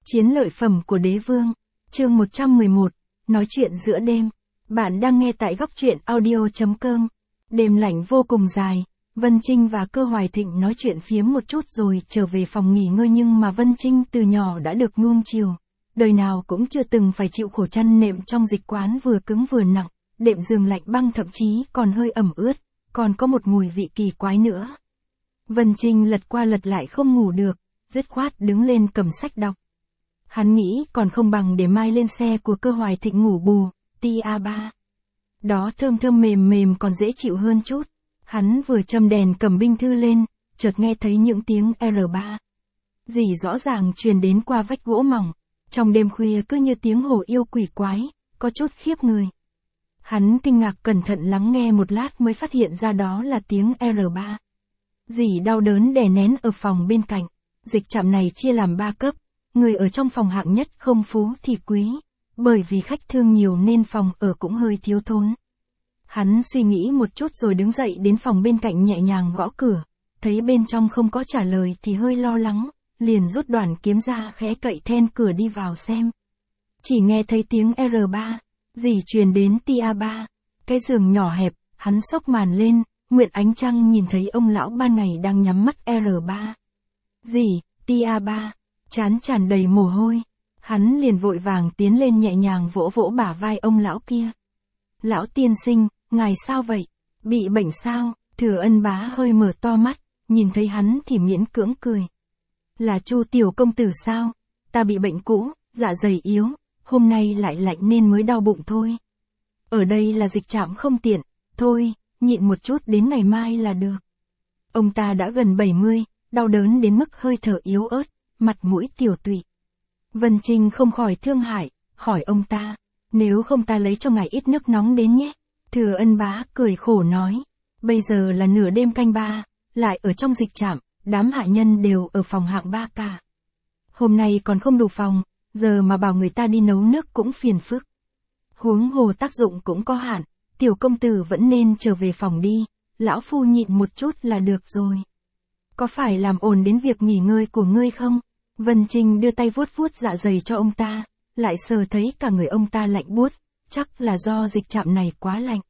Chiến lợi phẩm của đế vương. Chương 111, nói chuyện giữa đêm. Bạn đang nghe tại góc truyện audio.com. Đêm lạnh vô cùng dài, Vân Trinh và Cơ Hoài Thịnh nói chuyện phiếm một chút rồi trở về phòng nghỉ ngơi, nhưng mà Vân Trinh từ nhỏ đã được nuông chiều. Đời nào cũng chưa từng phải chịu khổ chăn nệm trong dịch quán vừa cứng vừa nặng, đệm giường lạnh băng thậm chí còn hơi ẩm ướt, còn có một mùi vị kỳ quái nữa. Vân Trinh lật qua lật lại không ngủ được, dứt khoát đứng lên cầm sách đọc. Hắn nghĩ còn không bằng để mai lên xe của Cơ Hoài Thịnh ngủ bù, TA3. Đó thơm thơm mềm mềm còn dễ chịu hơn chút. Hắn vừa châm đèn cầm binh thư lên, chợt nghe thấy những tiếng R3. Dì rõ ràng truyền đến qua vách gỗ mỏng, trong đêm khuya cứ như tiếng hổ yêu quỷ quái, có chút khiếp người. Hắn kinh ngạc cẩn thận lắng nghe một lát mới phát hiện ra đó là tiếng R3. Dì đau đớn đè nén ở phòng bên cạnh. Dịch trạm này chia làm 3 cấp, người ở trong phòng hạng nhất không phú thì quý, bởi vì khách thương nhiều nên phòng ở cũng hơi thiếu thốn. Hắn suy nghĩ một chút rồi đứng dậy đến phòng bên cạnh nhẹ nhàng gõ cửa, thấy bên trong không có trả lời thì hơi lo lắng, liền rút đoạn kiếm ra khẽ cậy then cửa đi vào xem. Chỉ nghe thấy tiếng R3, dì truyền đến TA3, cái giường nhỏ hẹp, hắn xốc màn lên, nguyện ánh trăng nhìn thấy ông lão ban ngày đang nhắm mắt R3. Dì, TA3, trán tràn đầy mồ hôi, hắn liền vội vàng tiến lên nhẹ nhàng vỗ vỗ bả vai ông lão kia. Lão tiên sinh, ngài sao vậy? Bị bệnh sao? Thừa Ân Bá hơi mở to mắt, nhìn thấy hắn thì miễn cưỡng cười. Là Chu tiểu công tử sao? Ta bị bệnh cũ, dạ dày yếu, hôm nay lại lạnh nên mới đau bụng thôi. Ở đây là dịch trạm không tiện, thôi, nhịn một chút đến ngày mai là được. Ông ta đã gần 70, đau đớn đến mức hơi thở yếu ớt, mặt mũi tiểu tụy. Vân Trinh không khỏi thương hại, hỏi ông ta, nếu không ta lấy cho ngài ít nước nóng đến nhé. Thừa Ân Bá cười khổ nói, bây giờ là nửa đêm canh 3, lại ở trong dịch trạm, đám hạ nhân đều ở phòng hạng 3 cả. Hôm nay còn không đủ phòng, giờ mà bảo người ta đi nấu nước cũng phiền phức. Huống hồ tác dụng cũng có hạn, tiểu công tử vẫn nên trở về phòng đi, lão phu nhịn một chút là được rồi. Có phải làm ồn đến việc nghỉ ngơi của ngươi không? Vân Trinh đưa tay vuốt vuốt dạ dày cho ông ta, lại sờ thấy cả người ông ta lạnh buốt, chắc là do dịch trạm này quá lạnh.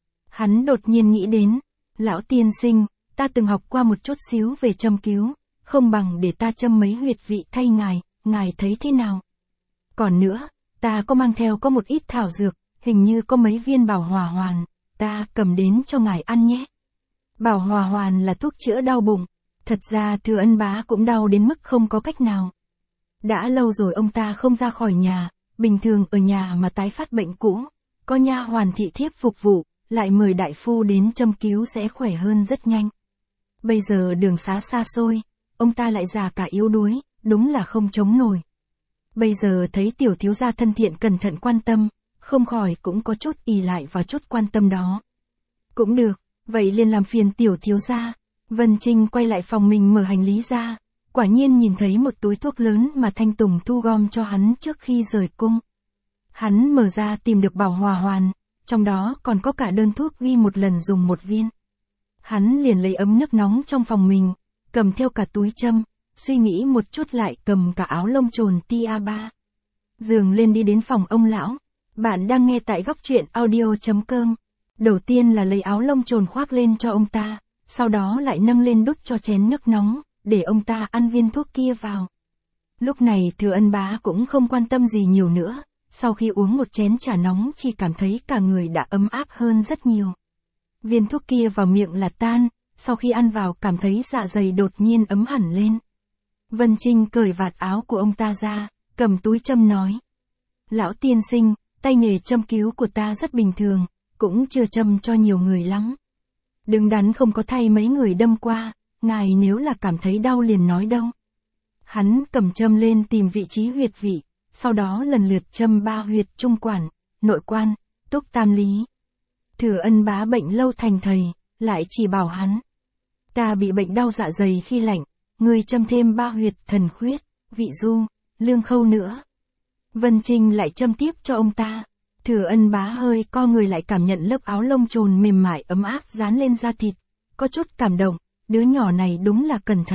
Hắn đột nhiên nghĩ đến, lão tiên sinh, ta từng học qua một chút xíu về châm cứu, không bằng để ta châm mấy huyệt vị thay ngài thấy thế nào? Còn nữa, ta có mang theo có một ít thảo dược, hình như có mấy viên bảo hòa hoàn, ta cầm đến cho ngài ăn nhé. Bảo hòa hoàn là thuốc chữa đau bụng. Thật ra Thừa Ân Bá cũng đau đến mức không có cách nào. Đã lâu rồi ông ta không ra khỏi nhà, bình thường ở nhà mà tái phát bệnh cũ, có nha hoàn thị thiếp phục vụ, lại mời đại phu đến châm cứu sẽ khỏe hơn rất nhanh. Bây giờ đường xá xa xôi, ông ta lại già cả yếu đuối, đúng là không chống nổi. Bây giờ thấy tiểu thiếu gia thân thiện cẩn thận quan tâm, không khỏi cũng có chút ỷ lại vào chút quan tâm đó. Cũng được, vậy liền làm phiền tiểu thiếu gia. Vân Trinh quay lại phòng mình mở hành lý ra, quả nhiên nhìn thấy một túi thuốc lớn mà Thanh Tùng thu gom cho hắn trước khi rời cung. Hắn mở ra tìm được bảo hòa hoàn, trong đó còn có cả đơn thuốc ghi một lần dùng 1 viên. Hắn liền lấy ấm nước nóng trong phòng mình, cầm theo cả túi châm, suy nghĩ một chút lại cầm cả áo lông trồn TA3. Giường lên đi đến phòng ông lão. Bạn đang nghe tại góc truyện audio.com. Đầu tiên là lấy áo lông trồn khoác lên cho ông ta. Sau đó lại nâng lên đút cho chén nước nóng, để ông ta ăn viên thuốc kia vào. Lúc này Thừa Ân Bá cũng không quan tâm gì nhiều nữa, sau khi uống một chén trà nóng chỉ cảm thấy cả người đã ấm áp hơn rất nhiều. Viên thuốc kia vào miệng là tan, sau khi ăn vào cảm thấy dạ dày đột nhiên ấm hẳn lên. Vân Trinh cởi vạt áo của ông ta ra, cầm túi châm nói. Lão tiên sinh, tay nghề châm cứu của ta rất bình thường, cũng chưa châm cho nhiều người lắm. Đứng đắn không có thay mấy người đâm qua, ngài nếu là cảm thấy đau liền nói đâu. Hắn cầm châm lên tìm vị trí huyệt vị, sau đó lần lượt châm 3 huyệt trung quản, nội quan, túc tam lý. Thừa Ân Bá bệnh lâu thành thầy, lại chỉ bảo hắn. Ta bị bệnh đau dạ dày khi lạnh, ngươi châm thêm 3 huyệt thần khuyết, vị du, lương khâu nữa. Vân Trinh lại châm tiếp cho ông ta. Thừa Ân Bá hơi co người lại cảm nhận lớp áo lông trồn mềm mại ấm áp dán lên da thịt, có chút cảm động, đứa nhỏ này đúng là cẩn thận,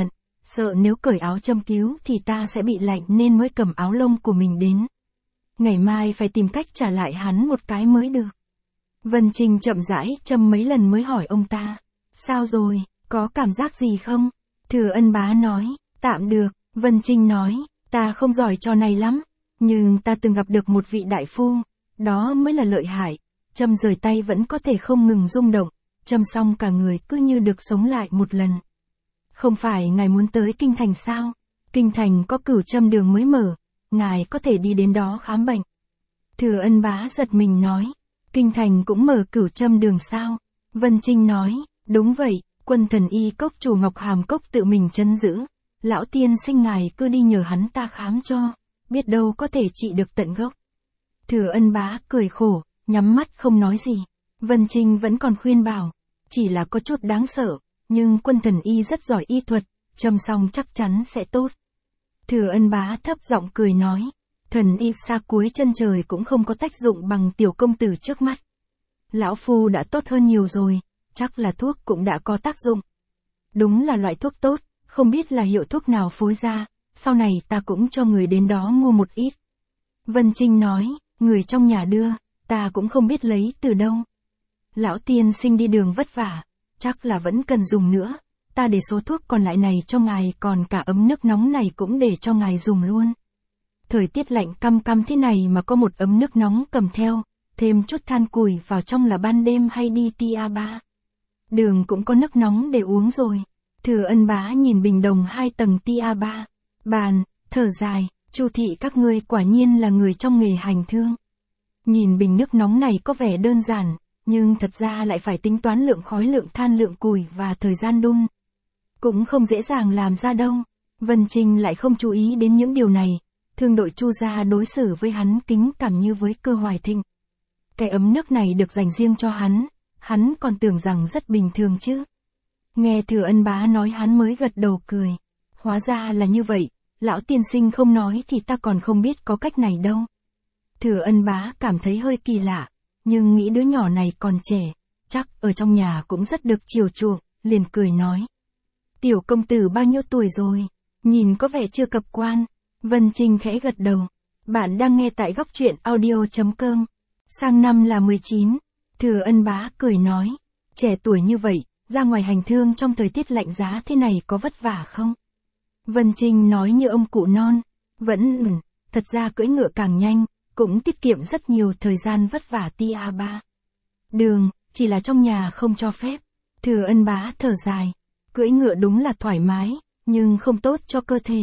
sợ nếu cởi áo châm cứu thì ta sẽ bị lạnh nên mới cầm áo lông của mình đến. Ngày mai phải tìm cách trả lại hắn một cái mới được. Vân Trinh chậm rãi châm mấy lần mới hỏi ông ta. Sao rồi, có cảm giác gì không? Thừa Ân Bá nói, tạm được. Vân Trinh nói, ta không giỏi trò này lắm, nhưng ta từng gặp được một vị đại phu, đó mới là lợi hại. Châm rời tay vẫn có thể không ngừng rung động, châm xong cả người cứ như được sống lại một lần. Không phải ngài muốn tới Kinh Thành sao? Kinh Thành có Cửu Châm Đường mới mở, ngài có thể đi đến đó khám bệnh. Thừa Ân Bá giật mình nói, Kinh Thành cũng mở Cửu Châm Đường sao? Vân Trinh nói, đúng vậy, Quân Thần Y cốc chủ Ngọc Hàm Cốc tự mình trấn giữ. Lão tiên sinh ngài cứ đi nhờ hắn ta khám cho, biết đâu có thể trị được tận gốc. Thừa Ân Bá cười khổ, nhắm mắt không nói gì. Vân Trinh vẫn còn khuyên bảo, chỉ là có chút đáng sợ, nhưng Quân Thần Y rất giỏi y thuật, châm xong chắc chắn sẽ tốt. Thừa Ân Bá thấp giọng cười nói, thần y xa cuối chân trời cũng không có tác dụng bằng tiểu công tử trước mắt. Lão phu đã tốt hơn nhiều rồi, chắc là thuốc cũng đã có tác dụng. Đúng là loại thuốc tốt, không biết là hiệu thuốc nào phối ra, sau này ta cũng cho người đến đó mua một ít. Vân Trinh nói, người trong nhà đưa, ta cũng không biết lấy từ đâu. Lão tiên sinh đi đường vất vả, chắc là vẫn cần dùng nữa, ta để số thuốc còn lại này cho ngài, còn cả ấm nước nóng này cũng để cho ngài dùng luôn. Thời tiết lạnh căm căm thế này mà có một ấm nước nóng cầm theo, thêm chút than củi vào trong là ban đêm hay đi tia ba. Đường cũng có nước nóng để uống rồi. Thừa Ân Bá nhìn bình đồng 2 tầng tia ba, bàn, thở dài, Chu thị các ngươi quả nhiên là người trong nghề hành thương. Nhìn bình nước nóng này có vẻ đơn giản, nhưng thật ra lại phải tính toán lượng khói, lượng than, lượng củi và thời gian đun. Cũng không dễ dàng làm ra đâu. Vân Trinh lại không chú ý đến những điều này. Thương đội Chu gia đối xử với hắn kính cảm như với Cơ Hoài Thịnh. Cái ấm nước này được dành riêng cho hắn còn tưởng rằng rất bình thường chứ. Nghe Thừa Ân Bá nói hắn mới gật đầu cười. Hóa ra là như vậy, lão tiên sinh không nói thì ta còn không biết có cách này đâu. Thừa Ân Bá cảm thấy hơi kỳ lạ, nhưng nghĩ đứa nhỏ này còn trẻ, chắc ở trong nhà cũng rất được chiều chuộng, liền cười nói. Tiểu công tử bao nhiêu tuổi rồi? Nhìn có vẻ chưa cập quan. Vân Trinh khẽ gật đầu. Bạn đang nghe tại góc truyện audio.com. Sang năm là 19. Thừa Ân Bá cười nói. Trẻ tuổi như vậy, ra ngoài hành thương trong thời tiết lạnh giá thế này có vất vả không? Vân Trinh nói như ông cụ non. Vẫn, thật ra cưỡi ngựa càng nhanh, cũng tiết kiệm rất nhiều thời gian vất vả tia ba. Đường, chỉ là trong nhà không cho phép. Thừa Ân Bá thở dài. Cưỡi ngựa đúng là thoải mái, nhưng không tốt cho cơ thể.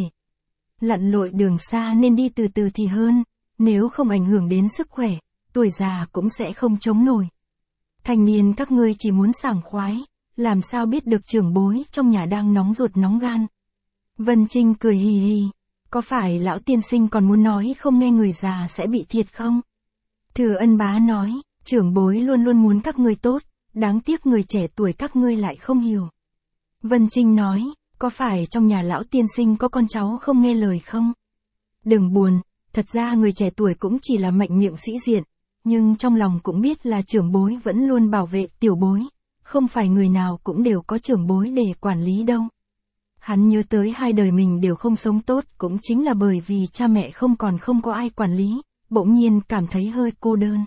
Lặn lội đường xa nên đi từ từ thì hơn, nếu không ảnh hưởng đến sức khỏe, tuổi già cũng sẽ không chống nổi. Thanh niên các ngươi chỉ muốn sảng khoái, làm sao biết được trưởng bối trong nhà đang nóng ruột nóng gan. Vân Trinh cười hì hì, có phải lão tiên sinh còn muốn nói không nghe người già sẽ bị thiệt không? Thừa Ân Bá nói, trưởng bối luôn luôn muốn các ngươi tốt, đáng tiếc người trẻ tuổi các ngươi lại không hiểu. Vân Trinh nói, có phải trong nhà lão tiên sinh có con cháu không nghe lời không? Đừng buồn, thật ra người trẻ tuổi cũng chỉ là mạnh miệng sĩ diện, nhưng trong lòng cũng biết là trưởng bối vẫn luôn bảo vệ tiểu bối, không phải người nào cũng đều có trưởng bối để quản lý đâu. Hắn nhớ tới 2 đời mình đều không sống tốt, cũng chính là bởi vì cha mẹ không có ai quản lý, bỗng nhiên cảm thấy hơi cô đơn.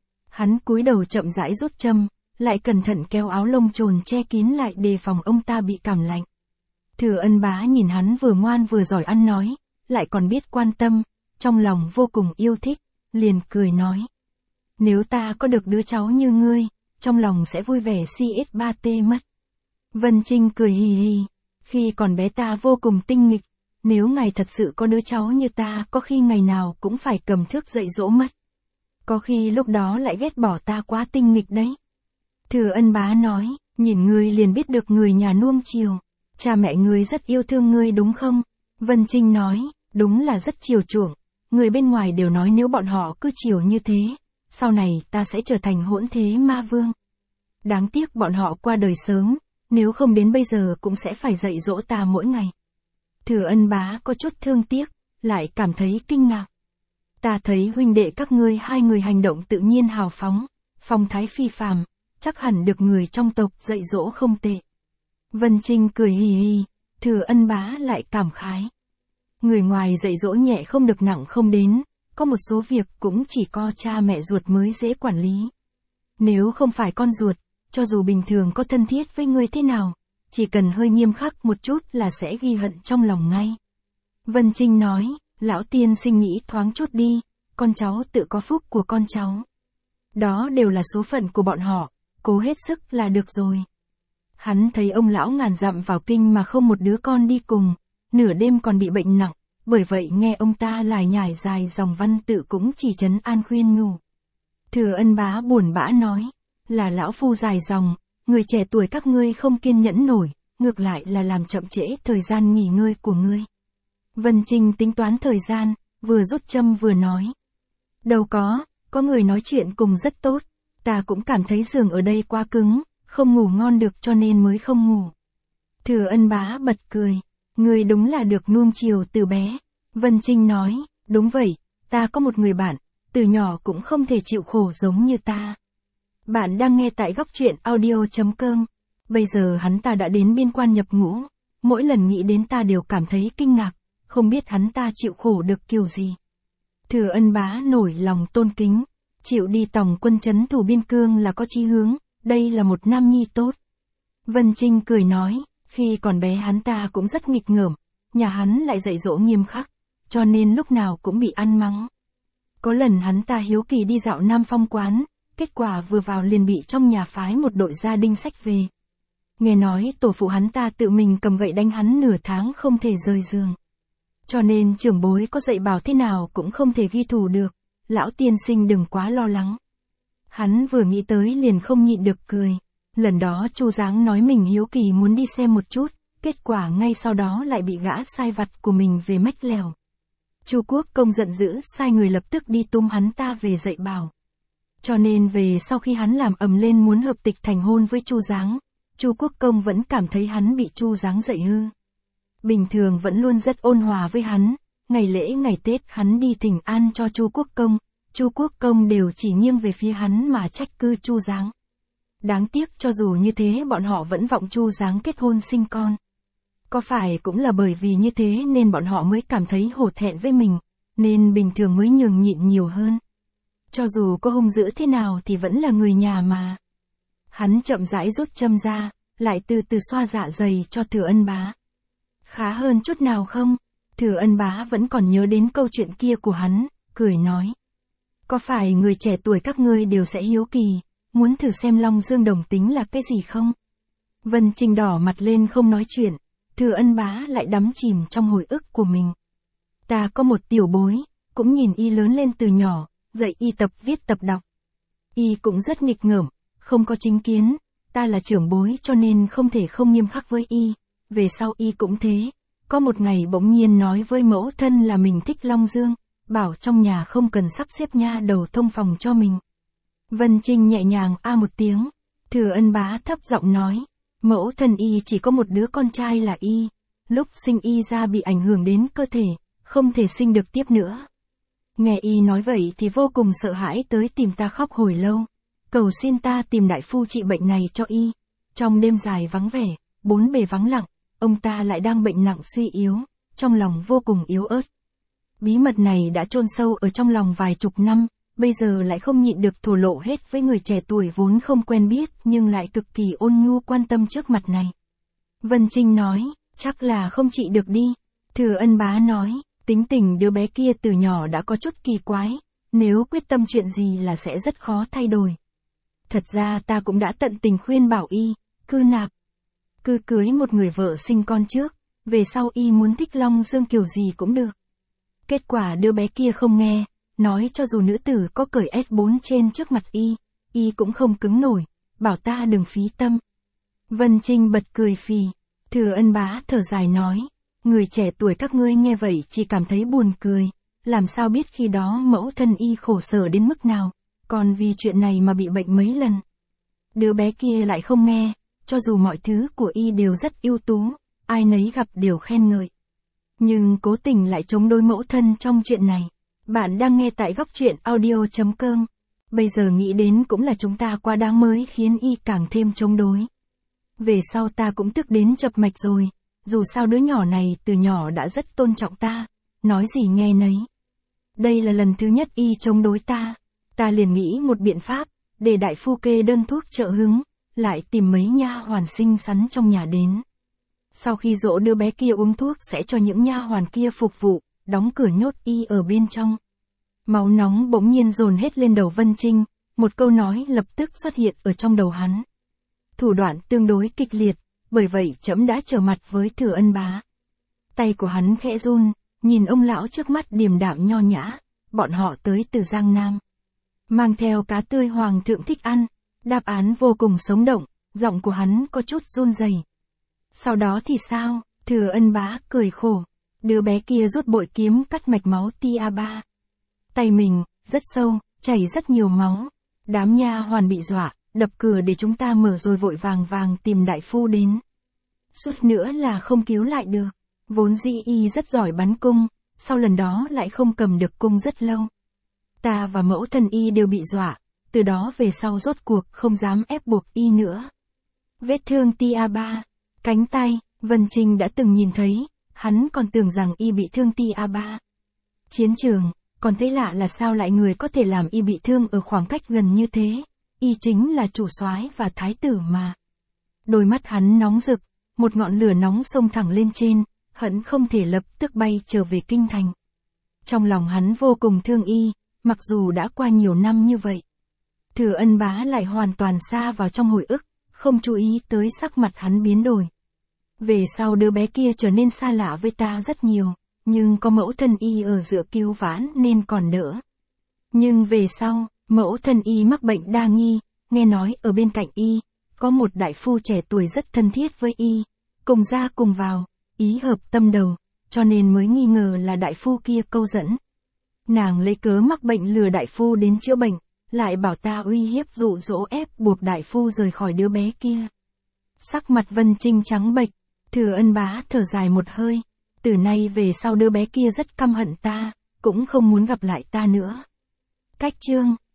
Hắn cúi đầu chậm rãi rút châm, lại cẩn thận kéo áo lông trồn che kín lại đề phòng ông ta bị cảm lạnh. Thừa Ân Bá nhìn hắn vừa ngoan vừa giỏi ăn nói, lại còn biết quan tâm, trong lòng vô cùng yêu thích, liền cười nói. Nếu ta có được đứa cháu như ngươi, trong lòng sẽ vui vẻ CS3T mất. Vân Trinh cười hì hì, khi còn bé ta vô cùng tinh nghịch, nếu ngài thật sự có đứa cháu như ta có khi ngày nào cũng phải cầm thước dạy dỗ mất. Có khi lúc đó lại ghét bỏ ta quá tinh nghịch đấy. Thừa Ân Bá nói, nhìn ngươi liền biết được người nhà nuông chiều. Cha mẹ ngươi rất yêu thương ngươi đúng không? Vân Trinh nói, đúng là rất chiều chuộng. Người bên ngoài đều nói nếu bọn họ cứ chiều như thế, sau này ta sẽ trở thành hỗn thế ma vương. Đáng tiếc bọn họ qua đời sớm, nếu không đến bây giờ cũng sẽ phải dạy dỗ ta mỗi ngày. Thừa Ân Bá có chút thương tiếc, lại cảm thấy kinh ngạc. Ta thấy huynh đệ các ngươi 2 người hành động tự nhiên hào phóng, phong thái phi phàm, chắc hẳn được người trong tộc dạy dỗ không tệ. Vân Trinh cười hì hì, Thừa Ân Bá lại cảm khái. Người ngoài dạy dỗ nhẹ không được nặng không đến, có một số việc cũng chỉ có cha mẹ ruột mới dễ quản lý. Nếu không phải con ruột, cho dù bình thường có thân thiết với người thế nào, chỉ cần hơi nghiêm khắc một chút là sẽ ghi hận trong lòng ngay. Vân Trinh nói, lão tiên sinh nghĩ thoáng chút đi, con cháu tự có phúc của con cháu. Đó đều là số phận của bọn họ, cố hết sức là được rồi. Hắn thấy ông lão ngàn dặm vào kinh mà không một đứa con đi cùng, nửa đêm còn bị bệnh nặng, bởi vậy nghe ông ta lải nhải dài dòng văn tự cũng chỉ trấn an khuyên nhủ. Thừa Ân Bá buồn bã nói, là lão phu dài dòng, người trẻ tuổi các ngươi không kiên nhẫn nổi, ngược lại là làm chậm trễ thời gian nghỉ ngơi của ngươi. Vân Trinh tính toán thời gian, vừa rút châm vừa nói. Đâu có người nói chuyện cùng rất tốt, ta cũng cảm thấy giường ở đây quá cứng, không ngủ ngon được cho nên mới không ngủ. Thừa Ân Bá bật cười, ngươi đúng là được nuông chiều từ bé. Vân Trinh nói, đúng vậy, ta có một người bạn, từ nhỏ cũng không thể chịu khổ giống như ta. Bạn đang nghe tại góc truyện audio.com. Bây giờ hắn ta đã đến biên quan nhập ngũ, mỗi lần nghĩ đến ta đều cảm thấy kinh ngạc, không biết hắn ta chịu khổ được kiểu gì. Thừa Ân Bá nổi lòng tôn kính, chịu đi tòng quân trấn thủ biên cương là có chí hướng, đây là một nam nhi tốt. Vân Trinh cười nói, khi còn bé hắn ta cũng rất nghịch ngợm, nhà hắn lại dạy dỗ nghiêm khắc, cho nên lúc nào cũng bị ăn mắng. Có lần hắn ta hiếu kỳ đi dạo Nam Phong quán, kết quả vừa vào liền bị trong nhà phái một đội gia đinh sách về. Nghe nói tổ phụ hắn ta tự mình cầm gậy đánh hắn nửa tháng không thể rời giường. Cho nên trưởng bối có dạy bảo thế nào cũng không thể ghi thù được, lão tiên sinh đừng quá lo lắng. Hắn vừa nghĩ tới liền không nhịn được cười. Lần đó Chu Giáng nói mình hiếu kỳ muốn đi xem một chút, kết quả ngay sau đó lại bị gã sai vặt của mình về mách lèo. Chu Quốc Công giận dữ sai người lập tức đi túm hắn ta về dạy bảo. Cho nên về sau khi hắn làm ầm lên muốn hợp tịch thành hôn với Chu Giáng, Chu Quốc Công vẫn cảm thấy hắn bị Chu Giáng dạy hư. Bình thường vẫn luôn rất ôn hòa với hắn, ngày lễ ngày Tết hắn đi thỉnh an cho Chu Quốc Công đều chỉ nghiêng về phía hắn mà trách cứ Chu Giáng. Đáng tiếc cho dù như thế bọn họ vẫn vọng Chu Giáng kết hôn sinh con. Có phải cũng là bởi vì như thế nên bọn họ mới cảm thấy hổ thẹn với mình, nên bình thường mới nhường nhịn nhiều hơn. Cho dù có hung dữ thế nào thì vẫn là người nhà mà. Hắn chậm rãi rút châm ra, lại từ từ xoa dạ dày cho Thừa Ân Bá. Khá hơn chút nào không? Thừa Ân Bá vẫn còn nhớ đến câu chuyện kia của hắn, cười nói. Có phải người trẻ tuổi các ngươi đều sẽ hiếu kỳ, muốn thử xem Long Dương Đồng tính là cái gì không? Vân Trinh đỏ mặt lên không nói chuyện, Thừa Ân Bá lại đắm chìm trong hồi ức của mình. Ta có một tiểu bối, cũng nhìn y lớn lên từ nhỏ, dạy y tập viết tập đọc. Y cũng rất nghịch ngợm, không có chính kiến, ta là trưởng bối cho nên không thể không nghiêm khắc với y, về sau y cũng thế. Có một ngày bỗng nhiên nói với mẫu thân là mình thích Long Dương, bảo trong nhà không cần sắp xếp nha đầu thông phòng cho mình. Vân Trinh nhẹ nhàng một tiếng, Thừa Ân Bá thấp giọng nói, mẫu thân y chỉ có một đứa con trai là y, lúc sinh y ra bị ảnh hưởng đến cơ thể, không thể sinh được tiếp nữa. Nghe y nói vậy thì vô cùng sợ hãi tới tìm ta khóc hồi lâu, cầu xin ta tìm đại phu trị bệnh này cho y. Trong đêm dài vắng vẻ, bốn bề vắng lặng, ông ta lại đang bệnh nặng suy yếu, trong lòng vô cùng yếu ớt. Bí mật này đã chôn sâu ở trong lòng vài chục năm, bây giờ lại không nhịn được thổ lộ hết với người trẻ tuổi vốn không quen biết nhưng lại cực kỳ ôn nhu quan tâm trước mặt này. Vân Trinh nói, chắc là không trị được đi. Thừa Ân Bá nói, tính tình đứa bé kia từ nhỏ đã có chút kỳ quái, nếu quyết tâm chuyện gì là sẽ rất khó thay đổi. Thật ra ta cũng đã tận tình khuyên bảo y, cứ cưới một người vợ sinh con trước, về sau y muốn thích Long Dương kiểu gì cũng được. Kết quả đứa bé kia không nghe, nói cho dù nữ tử có cởi S4 trên trước mặt y cũng không cứng nổi, bảo ta đừng phí tâm. Vân Trinh bật cười phì, Thừa Ân Bá thở dài nói, người trẻ tuổi các ngươi nghe vậy chỉ cảm thấy buồn cười, làm sao biết khi đó mẫu thân y khổ sở đến mức nào, còn vì chuyện này mà bị bệnh mấy lần. Đứa bé kia lại không nghe, cho dù mọi thứ của y đều rất ưu tú, ai nấy gặp đều khen ngợi. Nhưng cố tình lại chống đối mẫu thân trong chuyện này. Bạn đang nghe tại góc truyện audio.com. Bây giờ nghĩ đến cũng là chúng ta quá đáng mới khiến y càng thêm chống đối. Về sau ta cũng tức đến chập mạch rồi, dù sao đứa nhỏ này từ nhỏ đã rất tôn trọng ta, nói gì nghe nấy. Đây là lần thứ nhất y chống đối ta liền nghĩ một biện pháp, để đại phu kê đơn thuốc trợ hứng, lại tìm mấy nha hoàn xinh xắn trong nhà đến. Sau khi dỗ đứa bé kia uống thuốc sẽ cho những nha hoàn kia phục vụ, đóng cửa nhốt y ở bên trong. Máu nóng bỗng nhiên dồn hết lên đầu Vân Trinh, một câu nói lập tức xuất hiện ở trong đầu hắn. Thủ đoạn tương đối kịch liệt, bởi vậy trẫm đã trở mặt với Thừa Ân bá. Tay của hắn khẽ run, nhìn ông lão trước mắt điềm đạm nho nhã, bọn họ tới từ Giang Nam. Mang theo cá tươi hoàng thượng thích ăn, đáp án vô cùng sống động, giọng của hắn có chút run rẩy. Sau đó thì sao? Thừa Ân bá cười khổ. Đứa bé kia rút bội kiếm cắt mạch máu tia ba. Tay mình, rất sâu, chảy rất nhiều máu. Đám nha hoàn bị dọa, đập cửa để chúng ta mở rồi vội vàng tìm đại phu đến. Suốt nữa là không cứu lại được. Vốn dĩ y rất giỏi bắn cung, sau lần đó lại không cầm được cung rất lâu. Ta và mẫu thân y đều bị dọa, từ đó về sau rốt cuộc không dám ép buộc y nữa. Vết thương tia ba, cánh tay, Vân Trinh đã từng nhìn thấy, hắn còn tưởng rằng y bị thương tia ba. Chiến trường, còn thấy lạ là sao lại người có thể làm y bị thương ở khoảng cách gần như thế, y chính là chủ soái và thái tử mà. Đôi mắt hắn nóng rực, một ngọn lửa nóng xông thẳng lên trên, hận không thể lập tức bay trở về kinh thành. Trong lòng hắn vô cùng thương y, mặc dù đã qua nhiều năm như vậy. Thừa Ân bá lại hoàn toàn xa vào trong hồi ức, không chú ý tới sắc mặt hắn biến đổi. Về sau đứa bé kia trở nên xa lạ với ta rất nhiều, nhưng có mẫu thân y ở giữa cứu vãn nên còn đỡ. Nhưng về sau, mẫu thân y mắc bệnh đa nghi, nghe nói ở bên cạnh y, có một đại phu trẻ tuổi rất thân thiết với y, cùng ra cùng vào, ý hợp tâm đầu, cho nên mới nghi ngờ là đại phu kia câu dẫn. Nàng lấy cớ mắc bệnh lừa đại phu đến chữa bệnh, lại bảo ta uy hiếp dụ dỗ ép buộc đại phu rời khỏi đứa bé kia. Sắc mặt Vân Trinh trắng bệch, Thừa Ân bá thở dài một hơi, từ nay về sau đứa bé kia rất căm hận ta, cũng không muốn gặp lại ta nữa. Cách chương